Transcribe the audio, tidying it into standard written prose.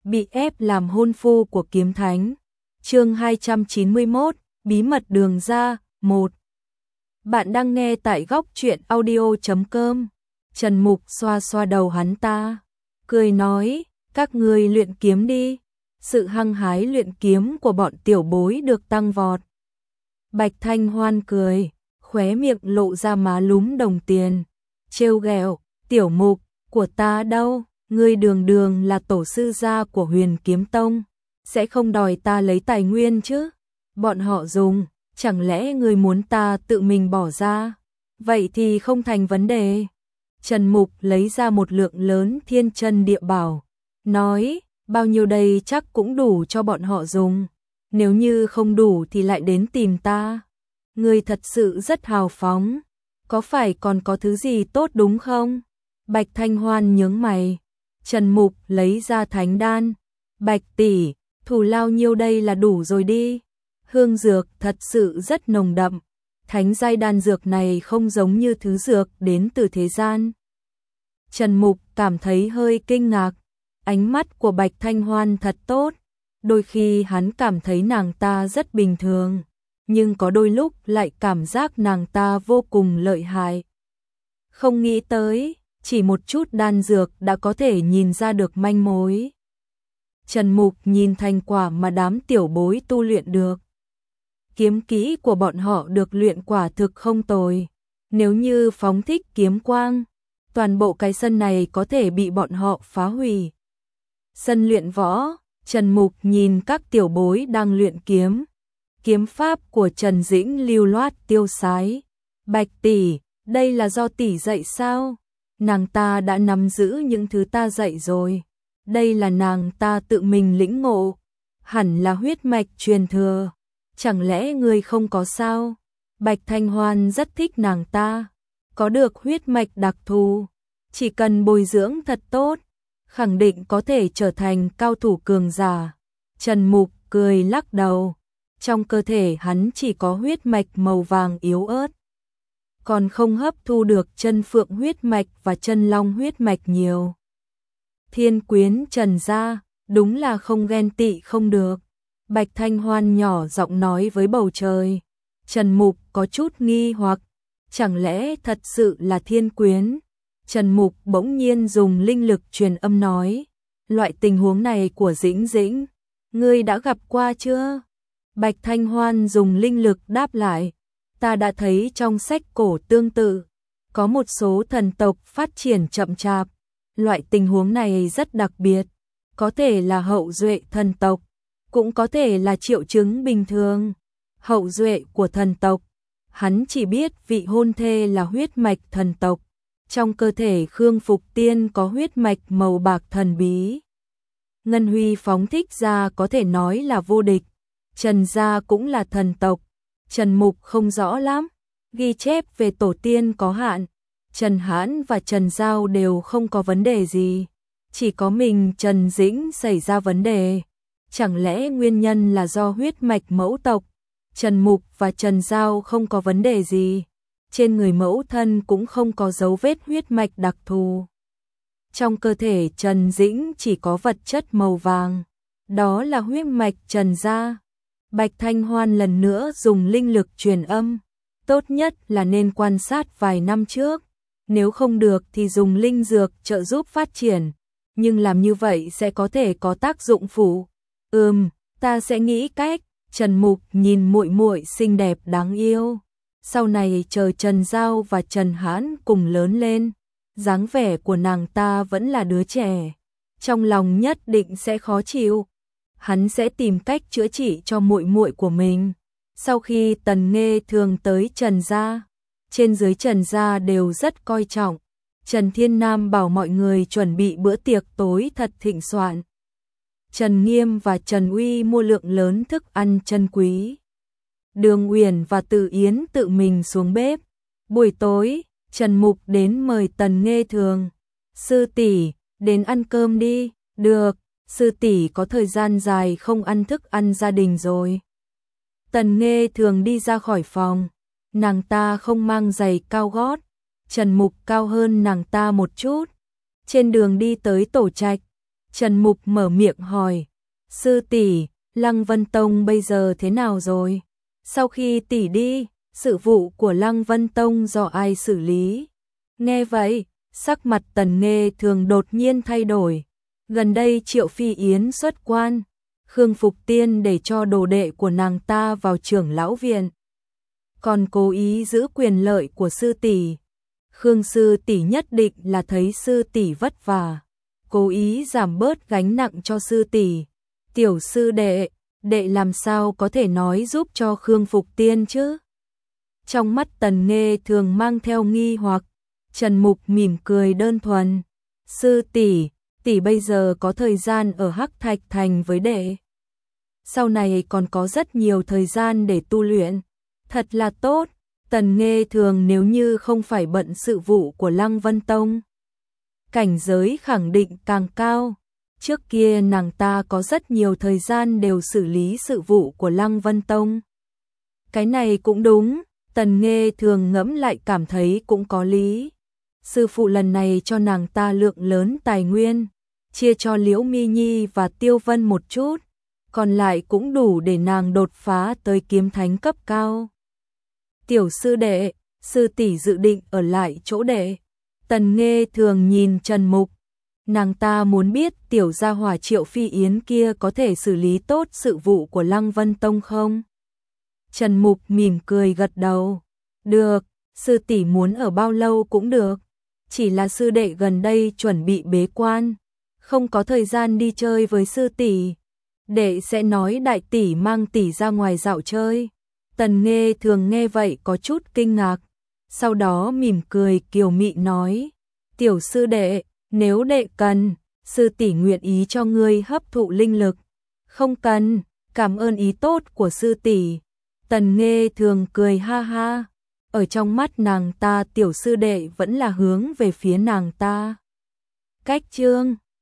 bị ép làm hôn phu của kiếm thánh. Chương 291, bí mật đường ra, 1. Bạn đang nghe tại góc truyện audio.com. Trần Mục xoa xoa đầu hắn ta, cười nói, các ngươi luyện kiếm đi. Sự hăng hái luyện kiếm của bọn tiểu bối được tăng vọt. Bạch Thanh Hoan cười, khóe miệng lộ ra má lúm đồng tiền, trêu ghẹo, tiểu Mục, của ta đâu, ngươi đường đường là tổ sư gia của Huyền Kiếm Tông, sẽ không đòi ta lấy tài nguyên chứ? Bọn họ dùng, chẳng lẽ ngươi muốn ta tự mình bỏ ra? Vậy thì không thành vấn đề. Trần Mục lấy ra một lượng lớn thiên chân địa bảo, nói, bao nhiêu đây chắc cũng đủ cho bọn họ dùng, nếu như không đủ thì lại đến tìm ta. Ngươi thật sự rất hào phóng, có phải còn có thứ gì tốt đúng không? Bạch Thanh Hoan nhướng mày. Trần Mục lấy ra thánh đan. Bạch tỷ, thù lao nhiêu đây là đủ rồi đi. Hương dược thật sự rất nồng đậm. Thánh giai đan dược này không giống như thứ dược đến từ thế gian. Trần Mục cảm thấy hơi kinh ngạc. Ánh mắt của Bạch Thanh Hoan thật tốt. Đôi khi hắn cảm thấy nàng ta rất bình thường, nhưng có đôi lúc lại cảm giác nàng ta vô cùng lợi hại. Không nghĩ tới, chỉ một chút đan dược đã có thể nhìn ra được manh mối. Trần Mục nhìn thành quả mà đám tiểu bối tu luyện được. Kiếm kỹ của bọn họ được luyện quả thực không tồi. Nếu như phóng thích kiếm quang, toàn bộ cái sân này có thể bị bọn họ phá hủy. Sân luyện võ, Trần Mục nhìn các tiểu bối đang luyện kiếm. Kiếm pháp của Trần Dĩnh lưu loát tiêu sái. Bạch tỷ, đây là do tỷ dạy sao? Nàng ta đã nắm giữ những thứ ta dạy rồi. Đây là nàng ta tự mình lĩnh ngộ. Hẳn là huyết mạch truyền thừa. Chẳng lẽ ngươi không có sao? Bạch Thanh Hoan rất thích nàng ta. Có được huyết mạch đặc thù, chỉ cần bồi dưỡng thật tốt, khẳng định có thể trở thành cao thủ cường giả. Trần Mục cười lắc đầu. Trong cơ thể hắn chỉ có huyết mạch màu vàng yếu ớt, còn không hấp thu được chân phượng huyết mạch và chân long huyết mạch nhiều. Thiên quyến Trần gia, đúng là không ghen tị không được. Bạch Thanh Hoan nhỏ giọng nói với bầu trời. Trần Mục có chút nghi hoặc, chẳng lẽ thật sự là thiên quyến? Trần Mục bỗng nhiên dùng linh lực truyền âm nói, loại tình huống này của Dĩnh Dĩnh, ngươi đã gặp qua chưa? Bạch Thanh Hoan dùng linh lực đáp lại, ta đã thấy trong sách cổ tương tự, có một số thần tộc phát triển chậm chạp, loại tình huống này rất đặc biệt, có thể là hậu duệ thần tộc, cũng có thể là triệu chứng bình thường. Hậu duệ của thần tộc, hắn chỉ biết vị hôn thê là huyết mạch thần tộc, trong cơ thể Khương Phục Tiên có huyết mạch màu bạc thần bí. Ngân Huy phóng thích ra có thể nói là vô địch. Trần gia cũng là thần tộc. Trần Mục không rõ lắm, ghi chép về tổ tiên có hạn. Trần Hãn và Trần Giao đều không có vấn đề gì, chỉ có mình Trần Dĩnh xảy ra vấn đề. Chẳng lẽ nguyên nhân là do huyết mạch mẫu tộc? Trần Mục và Trần Giao không có vấn đề gì, trên người mẫu thân cũng không có dấu vết huyết mạch đặc thù. Trong cơ thể Trần Dĩnh chỉ có vật chất màu vàng, đó là huyết mạch Trần gia. Bạch Thanh Hoan lần nữa dùng linh lực truyền âm, tốt nhất là nên quan sát vài năm trước, nếu không được thì dùng linh dược trợ giúp phát triển, nhưng làm như vậy sẽ có thể có tác dụng phụ. Ta sẽ nghĩ cách. Trần Mục nhìn muội muội xinh đẹp đáng yêu, sau này chờ Trần Giao và Trần Hãn cùng lớn lên, dáng vẻ của nàng ta vẫn là đứa trẻ, trong lòng nhất định sẽ khó chịu. Hắn sẽ tìm cách chữa trị cho muội muội của mình. Sau khi Tần Nghê thường tới Trần gia, trên dưới Trần gia đều rất coi trọng. Trần Thiên Nam bảo mọi người chuẩn bị bữa tiệc tối thật thịnh soạn. Trần Nghiêm và Trần Uy mua lượng lớn thức ăn chân quý. Đường Uyển và Từ Yến tự mình xuống bếp. Buổi tối, Trần Mục đến mời Tần Nghê thường. Sư tỷ, đến ăn cơm đi. Được, sư tỷ có thời gian dài không ăn thức ăn gia đình rồi. Tần Nghê thường đi ra khỏi phòng. Nàng ta không mang giày cao gót. Trần Mục cao hơn nàng ta một chút. Trên đường đi tới tổ trạch, Trần Mục mở miệng hỏi, sư tỷ, Lăng Vân Tông bây giờ thế nào rồi? Sau khi tỷ đi, sự vụ của Lăng Vân Tông do ai xử lý? Nghe vậy, sắc mặt Tần Nghê Thường đột nhiên thay đổi. Gần đây Triệu Phi Yến xuất quan, Khương Phục Tiên để cho đồ đệ của nàng ta vào trưởng lão viện, còn cố ý giữ quyền lợi của sư tỷ. Khương sư tỷ nhất định là thấy sư tỷ vất vả, cố ý giảm bớt gánh nặng cho sư tỷ. Tiểu sư đệ, đệ làm sao có thể nói giúp cho Khương Phục Tiên chứ? Trong mắt Tần Nghê Thường mang theo nghi hoặc. Trần Mục mỉm cười đơn thuần, sư tỷ, tỷ bây giờ có thời gian ở Hắc Thạch Thành với đệ, sau này còn có rất nhiều thời gian để tu luyện, thật là tốt. Tần Nghê Thường nếu như không phải bận sự vụ của Lăng Vân Tông, cảnh giới khẳng định càng cao. Trước kia nàng ta có rất nhiều thời gian đều xử lý sự vụ của Lăng Vân Tông. Cái này cũng đúng, Tần Nghê Thường ngẫm lại cảm thấy cũng có lý. Sư phụ lần này cho nàng ta lượng lớn tài nguyên, chia cho Liễu Mi Nhi và Tiêu Vân một chút, còn lại cũng đủ để nàng đột phá tới kiếm thánh cấp cao. Tiểu sư đệ, sư tỷ dự định ở lại chỗ đệ. Tần Nghê Thường nhìn Trần Mục, nàng ta muốn biết tiểu gia hỏa Triệu Phi Yến kia có thể xử lý tốt sự vụ của Lăng Vân Tông không? Trần Mục mỉm cười gật đầu, được, sư tỷ muốn ở bao lâu cũng được, chỉ là sư đệ gần đây chuẩn bị bế quan, không có thời gian đi chơi với sư tỷ. Đệ sẽ nói đại tỷ mang tỷ ra ngoài dạo chơi. Tần Nghê Thường nghe vậy có chút kinh ngạc, sau đó mỉm cười kiều mị nói, tiểu sư đệ, nếu đệ cần, sư tỷ nguyện ý cho ngươi hấp thụ linh lực. Không cần, cảm ơn ý tốt của sư tỷ. Tần Nghê Thường cười ha ha, ở trong mắt nàng ta tiểu sư đệ vẫn là hướng về phía nàng ta. Cách chương